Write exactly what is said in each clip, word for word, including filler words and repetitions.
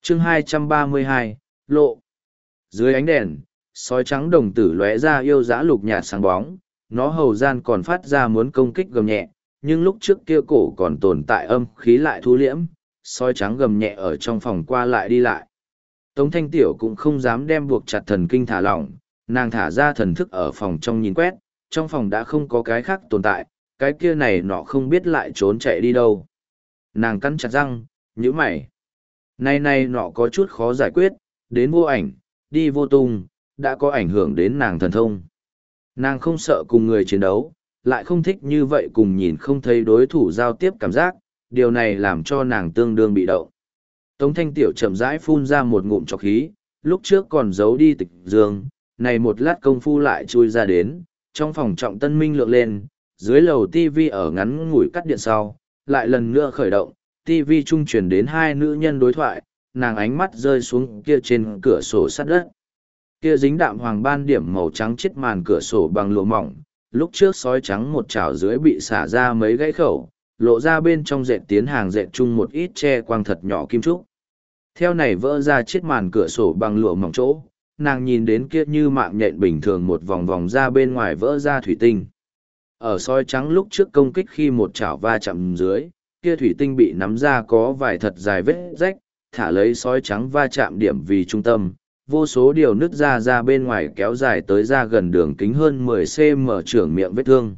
chương hai trăm ba mươi hai, lộ. Dưới ánh đèn, sói trắng đồng tử lóe ra yêu dã lục nhạt sáng bóng, nó hầu gian còn phát ra muốn công kích gầm nhẹ, nhưng lúc trước kia cổ còn tồn tại âm khí lại thu liễm, sói trắng gầm nhẹ ở trong phòng qua lại đi lại. Tống Thanh Tiểu cũng không dám đem buộc chặt thần kinh thả lỏng, nàng thả ra thần thức ở phòng trong nhìn quét, trong phòng đã không có cái khác tồn tại, cái kia này nọ không biết lại trốn chạy đi đâu. Nàng cắn chặt răng, nhíu mày. Nay nay nọ có chút khó giải quyết, đến vô ảnh, đi vô tung, đã có ảnh hưởng đến nàng thần thông. Nàng không sợ cùng người chiến đấu, lại không thích như vậy cùng nhìn không thấy đối thủ giao tiếp cảm giác, điều này làm cho nàng tương đương bị động. Tống Thanh Tiểu chậm rãi phun ra một ngụm trọc khí, lúc trước còn giấu đi tịch dương, này một lát công phu lại chui ra đến, trong phòng trọng tân minh lượng lên, dưới lầu tivi ở ngắn ngủi cắt điện sau, lại lần nữa khởi động, tivi trung truyền đến hai nữ nhân đối thoại, nàng ánh mắt rơi xuống kia trên cửa sổ sắt đất. Kia dính đạm hoàng ban điểm màu trắng chết màn cửa sổ bằng lụa mỏng, lúc trước sói trắng một chảo dưới bị xả ra mấy gãy khẩu, lộ ra bên trong dệt tiến hàng dệt chung một ít che quang thật nhỏ kim trúc. Theo này vỡ ra chiếc màn cửa sổ bằng lụa mỏng chỗ, nàng nhìn đến kia như mạng nhện bình thường một vòng vòng ra bên ngoài vỡ ra thủy tinh. Ở sói trắng lúc trước công kích khi một chảo va chạm dưới, kia thủy tinh bị nắm ra có vài thật dài vết rách, thả lấy sói trắng va chạm điểm vì trung tâm, vô số điều nứt ra ra bên ngoài kéo dài tới ra gần đường kính hơn mười xăng-ti-mét trưởng miệng vết thương.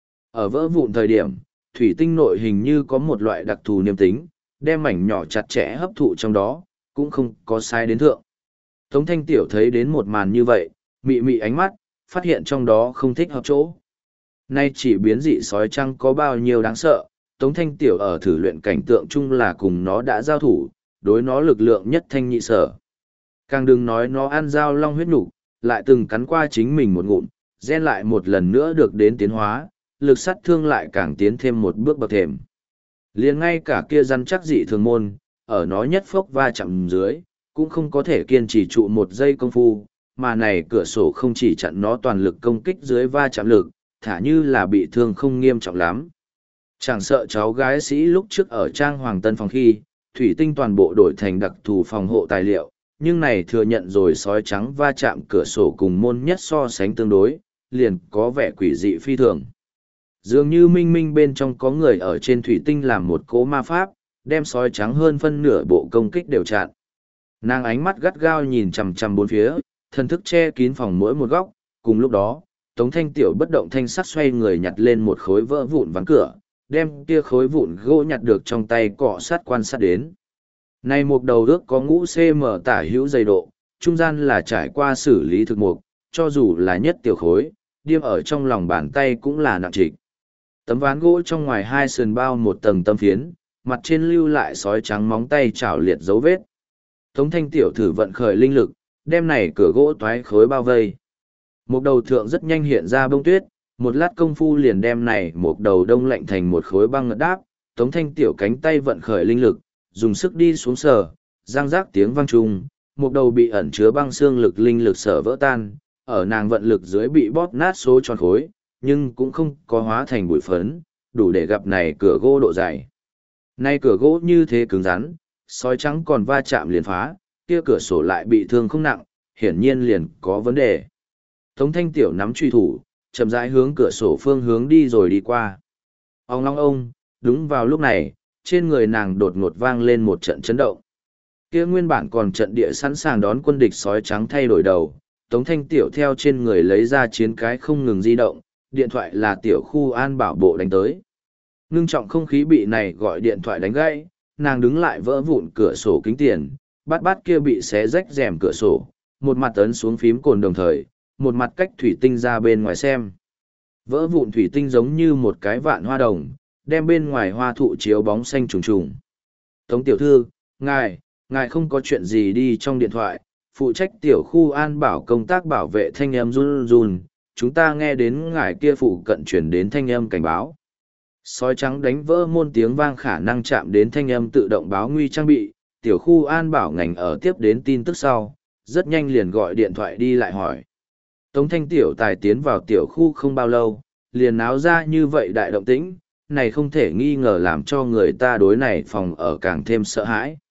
Ở vỡ vụn thời điểm, thủy tinh nội hình như có một loại đặc thù niêm tính, đem mảnh nhỏ chặt chẽ hấp thụ trong đó, cũng không có sai đến thượng. Tống Thanh Tiểu thấy đến một màn như vậy, mị mị ánh mắt, phát hiện trong đó không thích hợp chỗ. Nay chỉ biến dị sói trăng có bao nhiêu đáng sợ, Tống Thanh Tiểu ở thử luyện cảnh tượng chung là cùng nó đã giao thủ, đối nó lực lượng nhất thanh nhị sở. Càng đừng nói nó ăn dao long huyết nục, lại từng cắn qua chính mình một ngụm, gen lại một lần nữa được đến tiến hóa, lực sát thương lại càng tiến thêm một bước bậc thềm. Liền ngay cả kia rắn chắc dị thường môn, ở nó nhất phốc va chạm dưới, cũng không có thể kiên trì trụ một giây công phu, mà này cửa sổ không chỉ chặn nó toàn lực công kích dưới va chạm lực, thả như là bị thương không nghiêm trọng lắm. Chẳng sợ cháu gái sĩ lúc trước ở trang hoàng tân phòng khi, thủy tinh toàn bộ đổi thành đặc thù phòng hộ tài liệu, nhưng này thừa nhận rồi sói trắng va chạm cửa sổ cùng môn nhất so sánh tương đối, liền có vẻ quỷ dị phi thường. Dường như minh minh bên trong có người ở trên thủy tinh làm một cố ma pháp, đem sói trắng hơn phân nửa bộ công kích đều chặn. Nàng ánh mắt gắt gao nhìn chằm chằm bốn phía, thần thức che kín phòng mỗi một góc, cùng lúc đó, Tống Thanh Tiểu bất động thanh sắc xoay người nhặt lên một khối vỡ vụn ván cửa, đem kia khối vụn gỗ nhặt được trong tay cọ sát quan sát đến. Này một đầu ước có ngũ cm tả hữu dày độ, trung gian là trải qua xử lý thực mục, cho dù là nhất tiểu khối, điêm ở trong lòng bàn tay cũng là nặng trịch. Tấm ván gỗ trong ngoài hai sườn bao một tầng tấm phiến, mặt trên lưu lại sói trắng móng tay chảo liệt dấu vết. Tống Thanh Tiểu thử vận khởi linh lực, đem này cửa gỗ toái khối bao vây. Một đầu thượng rất nhanh hiện ra bông tuyết, một lát công phu liền đem này một đầu đông lạnh thành một khối băng ngật đáp. Tống Thanh Tiểu cánh tay vận khởi linh lực, dùng sức đi xuống sờ, răng rác tiếng vang trùng, một đầu bị ẩn chứa băng xương lực linh lực sở vỡ tan, ở nàng vận lực dưới bị bóp nát số tròn khối, nhưng cũng không có hóa thành bụi phấn, đủ để gặp này cửa gỗ độ dày. Nay cửa gỗ như thế cứng rắn, sói trắng còn va chạm liền phá, kia cửa sổ lại bị thương không nặng, hiển nhiên liền có vấn đề. Tống Thanh Tiểu nắm truy thủ, chậm rãi hướng cửa sổ phương hướng đi rồi đi qua. Ông long ông, đúng vào lúc này, trên người nàng đột ngột vang lên một trận chấn động. Kia nguyên bản còn trận địa sẵn sàng đón quân địch sói trắng thay đổi đầu, Tống Thanh Tiểu theo trên người lấy ra chiến cái không ngừng di động, điện thoại là tiểu khu an bảo bộ đánh tới. Ngưng trọng không khí bị này gọi điện thoại đánh gãy, nàng đứng lại vỡ vụn cửa sổ kính tiền, bát bát kia bị xé rách rèm cửa sổ, một mặt ấn xuống phím cồn đồng thời, một mặt cách thủy tinh ra bên ngoài xem. Vỡ vụn thủy tinh giống như một cái vạn hoa đồng, đem bên ngoài hoa thụ chiếu bóng xanh trùng trùng. Tống tiểu thư, ngài, ngài không có chuyện gì đi trong điện thoại, phụ trách tiểu khu an bảo công tác bảo vệ thanh âm run run, chúng ta nghe đến ngài kia phụ cận chuyển đến thanh âm cảnh báo. Sói trắng đánh vỡ môn tiếng vang khả năng chạm đến thanh âm tự động báo nguy trang bị, tiểu khu an bảo ngành ở tiếp đến tin tức sau, rất nhanh liền gọi điện thoại đi lại hỏi. Tống Thanh Tiểu tài tiến vào tiểu khu không bao lâu, liền náo ra như vậy đại động tĩnh, này không thể nghi ngờ làm cho người ta đối này phòng ở càng thêm sợ hãi.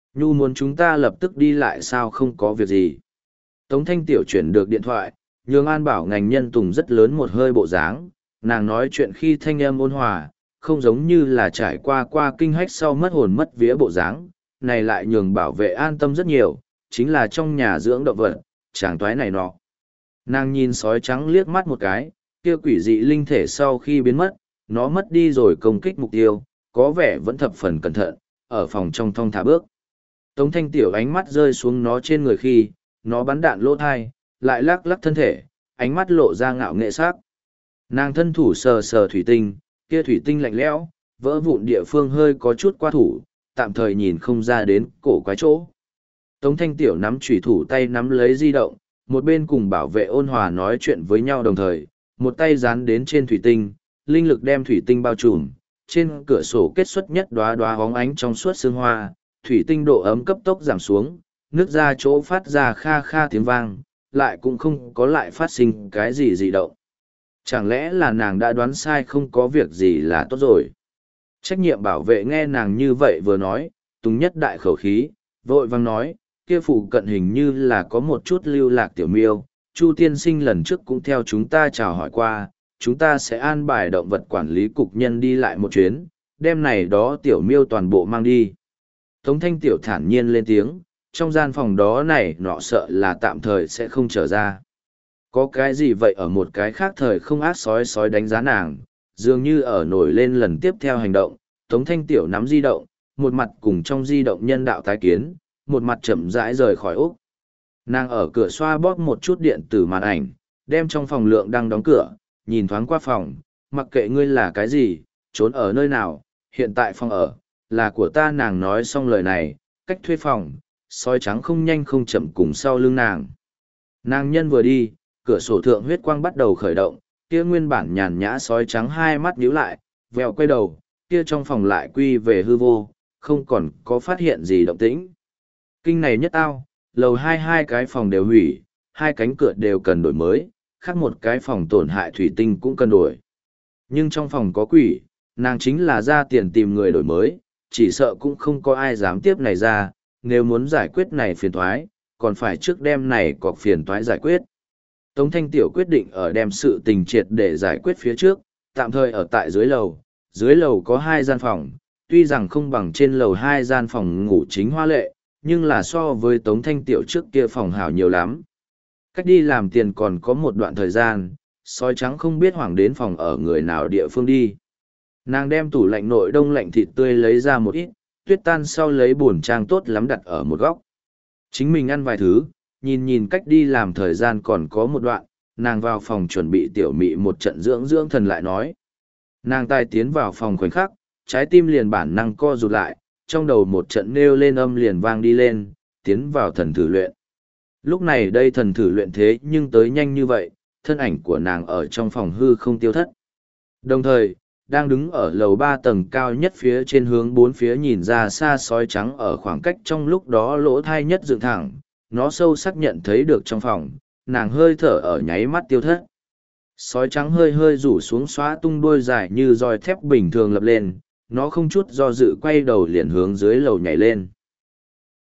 Nhu muốn chúng ta lập tức đi lại sao không có việc gì. Tống Thanh Tiểu chuyển được điện thoại, nhường An Bảo ngành nhân tùng rất lớn một hơi bộ dáng, nàng nói chuyện khi thanh âm ôn hòa, không giống như là trải qua qua kinh hách sau mất hồn mất vía bộ dáng, này lại nhường bảo vệ an tâm rất nhiều, chính là trong nhà dưỡng động vật, chàng toái này nọ. Nàng nhìn sói trắng liếc mắt một cái, kia quỷ dị linh thể sau khi biến mất, nó mất đi rồi công kích mục tiêu, có vẻ vẫn thập phần cẩn thận, ở phòng trong thong thả bước. Tống Thanh Tiểu ánh mắt rơi xuống nó trên người khi, nó bắn đạn lỗ thai, lại lắc lắc thân thể, ánh mắt lộ ra ngạo nghệ sắc. Nàng thân thủ sờ sờ thủy tinh, kia thủy tinh lạnh lẽo, vỡ vụn địa phương hơi có chút qua thủ, tạm thời nhìn không ra đến cổ quái chỗ. Tống Thanh Tiểu nắm chủy thủ tay nắm lấy di động, một bên cùng bảo vệ ôn hòa nói chuyện với nhau đồng thời, một tay dán đến trên thủy tinh, linh lực đem thủy tinh bao trùm, trên cửa sổ kết xuất nhất đóa đóa hóng ánh trong suốt sương hoa, thủy tinh độ ấm cấp tốc giảm xuống, nước ra chỗ phát ra kha kha tiếng vang, lại cũng không có lại phát sinh cái gì dị động. Chẳng lẽ là nàng đã đoán sai không có việc gì là tốt rồi. Trách nhiệm bảo vệ nghe nàng như vậy vừa nói, Tùng Nhất đại khẩu khí, vội vang nói, kia phụ cận hình như là có một chút lưu lạc tiểu miêu, Chu tiên sinh lần trước cũng theo chúng ta chào hỏi qua, chúng ta sẽ an bài động vật quản lý cục nhân đi lại một chuyến, đêm này đó tiểu miêu toàn bộ mang đi. Tống Thanh Tiểu thản nhiên lên tiếng, trong gian phòng đó này nọ sợ là tạm thời sẽ không trở ra. Có cái gì vậy ở một cái khác thời không ác sói sói đánh giá nàng, dường như ở nổi lên lần tiếp theo hành động, Tống Thanh Tiểu nắm di động, một mặt cùng trong di động nhân đạo tái kiến, một mặt chậm rãi rời khỏi Úc. Nàng ở cửa xoa bóp một chút điện tử màn ảnh, đem trong phòng lượng đang đóng cửa, nhìn thoáng qua phòng, mặc kệ ngươi là cái gì, trốn ở nơi nào, hiện tại phòng ở, là của ta. Nàng nói xong lời này, cách thuê phòng, sói trắng không nhanh không chậm cùng sau lưng nàng. Nàng nhân vừa đi, cửa sổ thượng huyết quang bắt đầu khởi động, kia nguyên bản nhàn nhã sói trắng hai mắt nhíu lại, vèo quay đầu, kia trong phòng lại quy về hư vô, không còn có phát hiện gì động tĩnh. Kinh này nhất ao, lầu hai hai cái phòng đều hủy, hai cánh cửa đều cần đổi mới, khác một cái phòng tổn hại thủy tinh cũng cần đổi. Nhưng trong phòng có quỷ, nàng chính là ra tiền tìm người đổi mới, chỉ sợ cũng không có ai dám tiếp này ra, nếu muốn giải quyết này phiền toái, còn phải trước đêm này có phiền toái giải quyết. Tống Thanh Tiểu quyết định ở đem sự tình triệt để giải quyết phía trước, tạm thời ở tại dưới lầu. Dưới lầu có hai gian phòng, tuy rằng không bằng trên lầu hai gian phòng ngủ chính hoa lệ, nhưng là so với Tống Thanh Tiểu trước kia phòng hảo nhiều lắm. Cách đi làm tiền còn có một đoạn thời gian, sói trắng không biết hoảng đến phòng ở người nào địa phương đi. Nàng đem tủ lạnh nội đông lạnh thịt tươi lấy ra một ít, tuyết tan sau lấy buồn trang tốt lắm đặt ở một góc. Chính mình ăn vài thứ, nhìn nhìn cách đi làm thời gian còn có một đoạn, nàng vào phòng chuẩn bị tiểu mị một trận dưỡng dưỡng thần lại nói. Nàng tài tiến vào phòng khoảnh khắc, trái tim liền bản năng co rụt lại, trong đầu một trận nêu lên âm liền vang đi lên, tiến vào thần thử luyện. Lúc này đây thần thử luyện thế nhưng tới nhanh như vậy, thân ảnh của nàng ở trong phòng hư không tiêu thất. Đồng thời, đang đứng ở lầu ba tầng cao nhất phía trên hướng bốn phía nhìn ra xa sói trắng ở khoảng cách trong lúc đó lỗ thai nhất dựng thẳng, nó sâu sắc nhận thấy được trong phòng, nàng hơi thở ở nháy mắt tiêu thất. Sói trắng hơi hơi rủ xuống xóa tung đuôi dài như roi thép bình thường lập lên, nó không chút do dự quay đầu liền hướng dưới lầu nhảy lên.